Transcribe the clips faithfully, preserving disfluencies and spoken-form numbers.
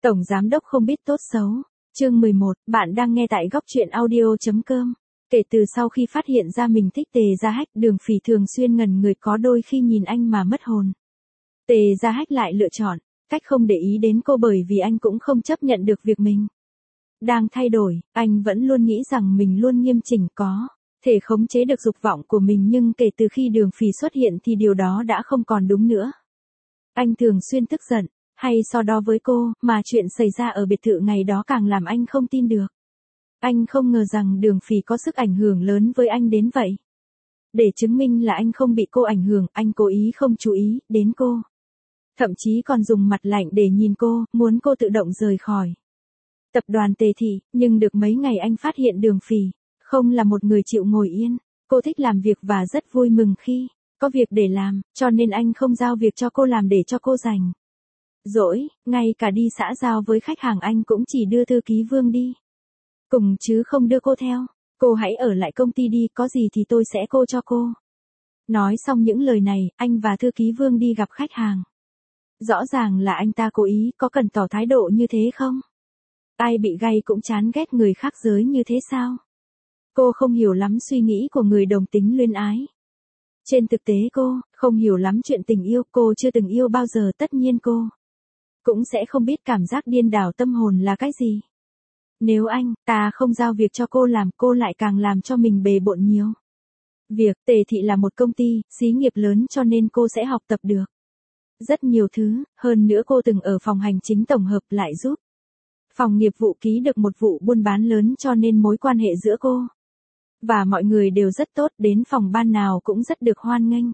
Tổng giám đốc không biết tốt xấu. Chương mười một, bạn đang nghe tại góc truyện audio.com. Kể từ sau khi phát hiện ra mình thích Tề Gia Hách, Đường Phỉ thường xuyên ngẩn người, có đôi khi nhìn anh mà mất hồn. Tề Gia Hách lại lựa chọn cách không để ý đến cô, bởi vì anh cũng không chấp nhận được việc mình đang thay đổi. Anh vẫn luôn nghĩ rằng mình luôn nghiêm chỉnh, có thể khống chế được dục vọng của mình, nhưng kể từ khi Đường Phỉ xuất hiện thì điều đó đã không còn đúng nữa. Anh thường xuyên tức giận hay so đo với cô, mà chuyện xảy ra ở biệt thự ngày đó càng làm anh không tin được. Anh không ngờ rằng Đường Phỉ có sức ảnh hưởng lớn với anh đến vậy. Để chứng minh là anh không bị cô ảnh hưởng, anh cố ý không chú ý đến cô. Thậm chí còn dùng mặt lạnh để nhìn cô, muốn cô tự động rời khỏi tập đoàn Tề Thị. Nhưng được mấy ngày anh phát hiện Đường Phỉ không là một người chịu ngồi yên. Cô thích làm việc và rất vui mừng khi có việc để làm, cho nên anh không giao việc cho cô làm để cho cô rảnh rỗi. Ngay cả đi xã giao với khách hàng anh cũng chỉ đưa thư ký Vương đi cùng chứ không đưa cô theo. Cô hãy ở lại công ty đi, có gì thì tôi sẽ cô cho cô. Nói xong những lời này, anh và thư ký Vương đi gặp khách hàng. Rõ ràng là anh ta cố ý, có cần tỏ thái độ như thế không? Ai bị gay cũng chán ghét người khác giới như thế sao? Cô không hiểu lắm suy nghĩ của người đồng tính luyến ái. Trên thực tế cô không hiểu lắm chuyện tình yêu, cô chưa từng yêu bao giờ, tất nhiên cô cũng sẽ không biết cảm giác điên đảo tâm hồn là cái gì. Nếu anh ta không giao việc cho cô làm, cô lại càng làm cho mình bề bộn nhiều việc. Tề Thị là một công ty, xí nghiệp lớn, cho nên cô sẽ học tập được rất nhiều thứ. Hơn nữa cô từng ở phòng hành chính tổng hợp, lại giúp phòng nghiệp vụ ký được một vụ buôn bán lớn, cho nên mối quan hệ giữa cô và mọi người đều rất tốt, đến phòng ban nào cũng rất được hoan nghênh.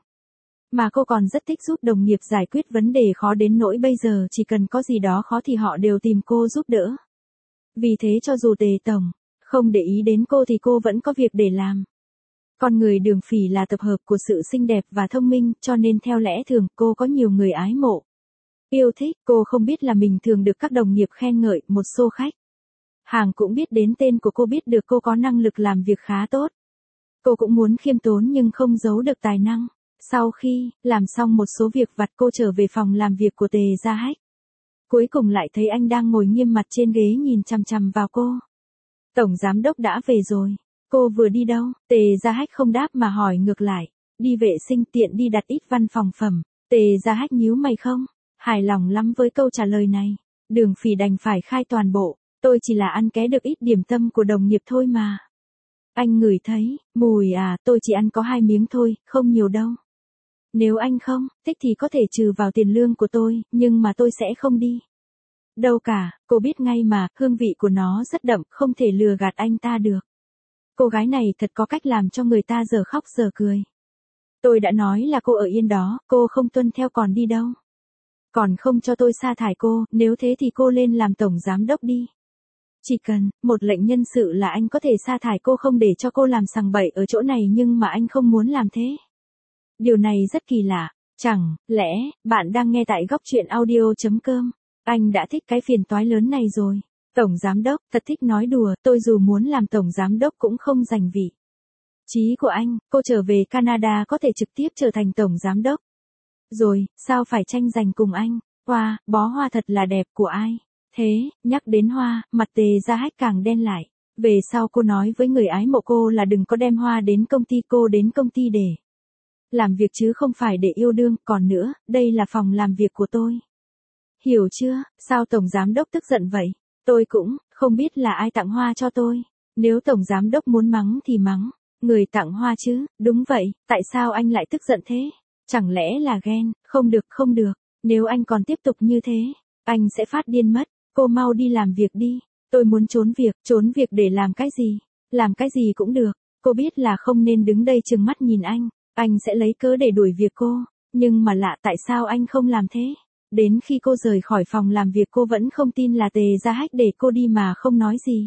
Mà cô còn rất thích giúp đồng nghiệp giải quyết vấn đề khó, đến nỗi bây giờ chỉ cần có gì đó khó thì họ đều tìm cô giúp đỡ. Vì thế cho dù Tề Tổng không để ý đến cô thì cô vẫn có việc để làm. Con người Đường Phỉ là tập hợp của sự xinh đẹp và thông minh, cho nên theo lẽ thường cô có nhiều người ái mộ, yêu thích. Cô không biết là mình thường được các đồng nghiệp khen ngợi, một số khách hàng cũng biết đến tên của cô, biết được cô có năng lực làm việc khá tốt. Cô cũng muốn khiêm tốn nhưng không giấu được tài năng. Sau khi làm xong một số việc vặt, cô trở về phòng làm việc của Tề Gia Hách. Cuối cùng lại thấy anh đang ngồi nghiêm mặt trên ghế nhìn chằm chằm vào cô. Tổng giám đốc đã về rồi. Cô vừa đi đâu? Tề Gia Hách không đáp mà hỏi ngược lại. Đi vệ sinh, tiện đi đặt ít văn phòng phẩm. Tề Gia Hách nhíu mày không hài lòng lắm với câu trả lời này. Đường Phỉ đành phải khai toàn bộ. Tôi chỉ là ăn ké được ít điểm tâm của đồng nghiệp thôi mà. Anh ngửi thấy mùi à? Tôi chỉ ăn có hai miếng thôi, không nhiều đâu. Nếu anh không thích thì có thể trừ vào tiền lương của tôi, nhưng mà tôi sẽ không đi đâu cả. Cô biết ngay mà, hương vị của nó rất đậm, không thể lừa gạt anh ta được. Cô gái này thật có cách làm cho người ta giờ khóc giờ cười. Tôi đã nói là cô ở yên đó, cô không tuân theo còn đi đâu. Còn không cho tôi sa thải cô, nếu thế thì cô lên làm tổng giám đốc đi. Chỉ cần một lệnh nhân sự là anh có thể sa thải cô, không để cho cô làm sằng bậy ở chỗ này, nhưng mà anh không muốn làm thế. Điều này rất kỳ lạ. Chẳng lẽ bạn đang nghe tại góc truyện audio.com? Anh đã thích cái phiền toái lớn này rồi. Tổng giám đốc thật thích nói đùa, tôi dù muốn làm tổng giám đốc cũng không giành vị trí của anh. Cô trở về Canada có thể trực tiếp trở thành tổng giám đốc rồi, sao phải tranh giành cùng anh? Hoa, bó hoa thật là đẹp, của ai thế? Nhắc đến hoa, mặt Tề Gia Hách càng đen lại. Về sau cô nói với người ái mộ cô là đừng có đem hoa đến công ty, cô đến công ty để làm việc chứ không phải để yêu đương. Còn nữa, đây là phòng làm việc của tôi. Hiểu chưa? Sao tổng giám đốc tức giận vậy? Tôi cũng không biết là ai tặng hoa cho tôi. Nếu tổng giám đốc muốn mắng thì mắng người tặng hoa chứ. Đúng vậy, tại sao anh lại tức giận thế? Chẳng lẽ là ghen? Không được, không được. Nếu anh còn tiếp tục như thế, anh sẽ phát điên mất. Cô mau đi làm việc đi. Tôi muốn trốn việc. Trốn việc để làm cái gì? Làm cái gì cũng được. Cô biết là không nên đứng đây trừng mắt nhìn anh. Anh sẽ lấy cớ để đuổi việc cô. Nhưng mà lạ, tại sao anh không làm thế? Đến khi cô rời khỏi phòng làm việc cô vẫn không tin là Tề Gia Hách để cô đi mà không nói gì.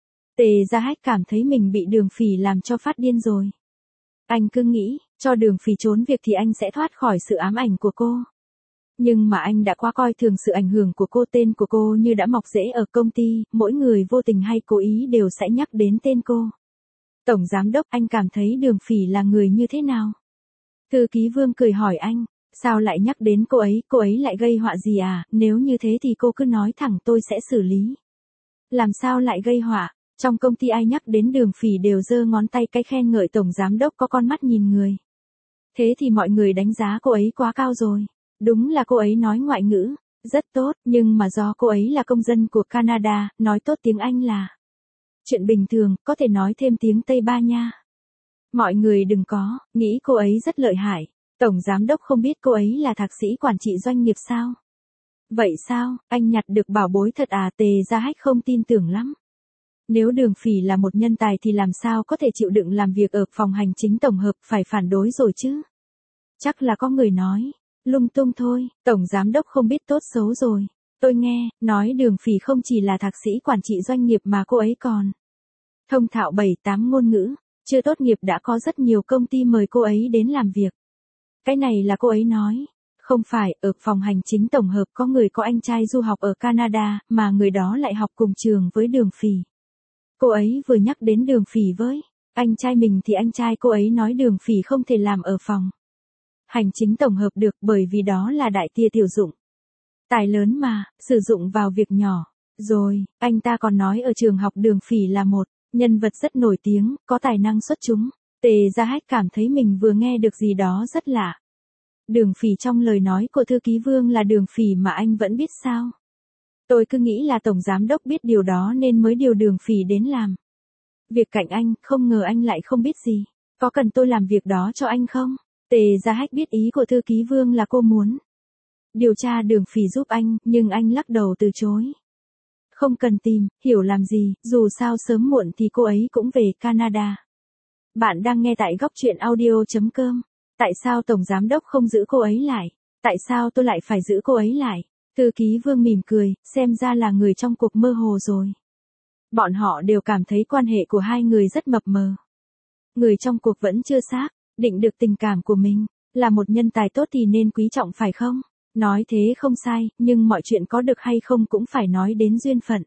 Tề Gia Hách cảm thấy mình bị Đường Phỉ làm cho phát điên rồi. Anh cứ nghĩ, cho Đường Phỉ trốn việc thì anh sẽ thoát khỏi sự ám ảnh của cô. Nhưng mà anh đã quá coi thường sự ảnh hưởng của cô, tên của cô như đã mọc rễ ở công ty, mỗi người vô tình hay cố ý đều sẽ nhắc đến tên cô. Tổng giám đốc, anh cảm thấy Đường Phỉ là người như thế nào? Thư ký Vương cười hỏi anh, Sao lại nhắc đến cô ấy, cô ấy lại gây họa gì à, nếu như thế thì cô cứ nói thẳng tôi sẽ xử lý. Làm sao lại gây họa, trong công ty ai nhắc đến Đường Phỉ đều giơ ngón tay cái khen ngợi tổng giám đốc có con mắt nhìn người. Thế thì mọi người đánh giá cô ấy quá cao rồi. Đúng là cô ấy nói ngoại ngữ rất tốt, nhưng mà do cô ấy là công dân của Canada, nói tốt tiếng Anh là chuyện bình thường, có thể nói thêm tiếng Tây Ban Nha. Mọi người đừng có nghĩ cô ấy rất lợi hại. Tổng giám đốc không biết cô ấy là thạc sĩ quản trị doanh nghiệp sao? Vậy sao, anh nhặt được bảo bối thật à? Tề Gia Hách không tin tưởng lắm. Nếu Đường Phỉ là một nhân tài thì làm sao có thể chịu đựng làm việc ở phòng hành chính tổng hợp, phải phản đối rồi chứ. Chắc là có người nói lung tung thôi, tổng giám đốc không biết tốt xấu rồi. Tôi nghe nói Đường Phỉ không chỉ là thạc sĩ quản trị doanh nghiệp mà cô ấy còn thông thạo bảy tám ngôn ngữ, chưa tốt nghiệp đã có rất nhiều công ty mời cô ấy đến làm việc. Cái này là cô ấy nói. Không phải, ở phòng hành chính tổng hợp có người có anh trai du học ở Canada, mà người đó lại học cùng trường với Đường Phỉ. Cô ấy vừa nhắc đến Đường Phỉ với anh trai mình thì anh trai cô ấy nói Đường Phỉ không thể làm ở phòng hành chính tổng hợp được bởi vì đó là đại tia tiểu dụng. Tài lớn mà, sử dụng vào việc nhỏ. Rồi, anh ta còn nói ở trường học Đường Phỉ là một nhân vật rất nổi tiếng, có tài năng xuất chúng. Tề Gia Hách cảm thấy mình vừa nghe được gì đó rất lạ. Đường Phỉ trong lời nói của thư ký Vương là Đường Phỉ mà anh vẫn biết sao? Tôi cứ nghĩ là tổng giám đốc biết điều đó nên mới điều Đường Phỉ đến làm việc cạnh anh, không ngờ anh lại không biết gì. Có cần tôi làm việc đó cho anh không? Tề Gia Hách biết ý của thư ký Vương là cô muốn điều tra Đường Phỉ giúp anh, nhưng anh lắc đầu từ chối. Không cần tìm, hiểu làm gì, dù sao sớm muộn thì cô ấy cũng về Canada. Bạn đang nghe tại góc truyện audio chấm com. Tại sao tổng giám đốc không giữ cô ấy lại? Tại sao tôi lại phải giữ cô ấy lại? Thư ký Vương mỉm cười, xem ra là người trong cuộc mơ hồ rồi. Bọn họ đều cảm thấy quan hệ của hai người rất mập mờ. Người trong cuộc vẫn chưa xác định được tình cảm của mình, là một nhân tài tốt thì nên quý trọng phải không? Nói thế không sai, nhưng mọi chuyện có được hay không cũng phải nói đến duyên phận.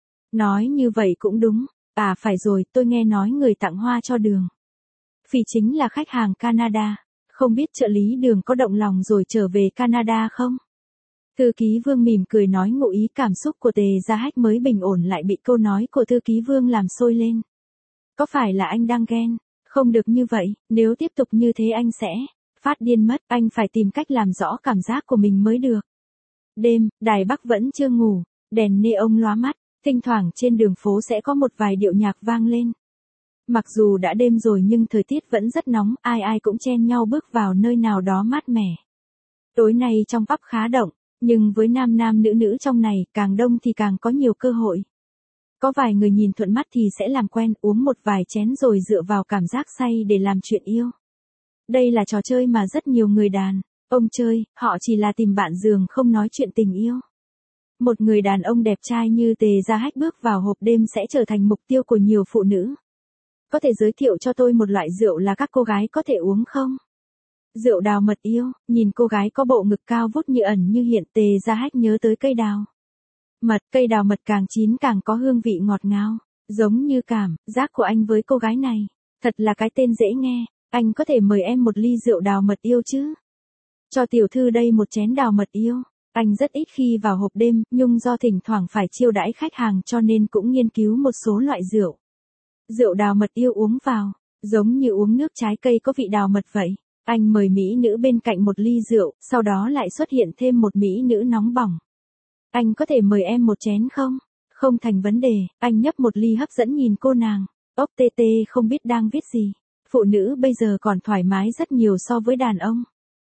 Nói như vậy cũng đúng. À phải rồi, tôi nghe nói người tặng hoa cho Đường Phỉ chính là khách hàng Canada. Không biết trợ lý Đường có động lòng rồi trở về Canada không? Thư ký Vương mỉm cười nói ngụ ý cảm xúc của Tề Gia Hách mới bình ổn lại bị câu nói của thư ký Vương làm sôi lên. Có phải là anh đang ghen? Không được như vậy, nếu tiếp tục như thế anh sẽ phát điên mất, anh phải tìm cách làm rõ cảm giác của mình mới được. Đêm, Đài Bắc vẫn chưa ngủ, đèn neon lóa mắt, thỉnh thoảng trên đường phố sẽ có một vài điệu nhạc vang lên. Mặc dù đã đêm rồi nhưng thời tiết vẫn rất nóng, ai ai cũng chen nhau bước vào nơi nào đó mát mẻ. Tối nay trong pub khá động, nhưng với nam nam nữ nữ trong này, càng đông thì càng có nhiều cơ hội. Có vài người nhìn thuận mắt thì sẽ làm quen, uống một vài chén rồi dựa vào cảm giác say để làm chuyện yêu. Đây là trò chơi mà rất nhiều người đàn ông chơi, họ chỉ là tìm bạn giường không nói chuyện tình yêu. Một người đàn ông đẹp trai như Tề Gia Hách bước vào hộp đêm sẽ trở thành mục tiêu của nhiều phụ nữ. Có thể giới thiệu cho tôi một loại rượu là các cô gái có thể uống không? Rượu đào mật yêu, nhìn cô gái có bộ ngực cao vút như ẩn như hiện, Tề Gia Hách nhớ tới cây đào mật, cây đào mật càng chín càng có hương vị ngọt ngào, giống như cảm giác của anh với cô gái này. Thật là cái tên dễ nghe, anh có thể mời em một ly rượu đào mật yêu chứ? Cho tiểu thư đây một chén đào mật yêu. Anh rất ít khi vào hộp đêm, nhưng do thỉnh thoảng phải chiêu đãi khách hàng cho nên cũng nghiên cứu một số loại rượu. Rượu đào mật yêu uống vào, giống như uống nước trái cây có vị đào mật vậy. Anh mời mỹ nữ bên cạnh một ly rượu, sau đó lại xuất hiện thêm một mỹ nữ nóng bỏng. Anh có thể mời em một chén không? Không thành vấn đề, anh nhấp một ly hấp dẫn nhìn cô nàng. Ốc tê tê không biết đang viết gì. Phụ nữ bây giờ còn thoải mái rất nhiều so với đàn ông.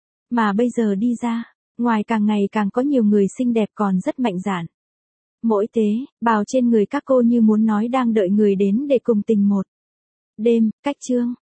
Mà bây giờ đi ra, ngoài càng ngày càng có nhiều người xinh đẹp còn rất mạnh dạn. Mỗi tế bào trên người các cô như muốn nói đang đợi người đến để cùng tình một đêm. Cách chương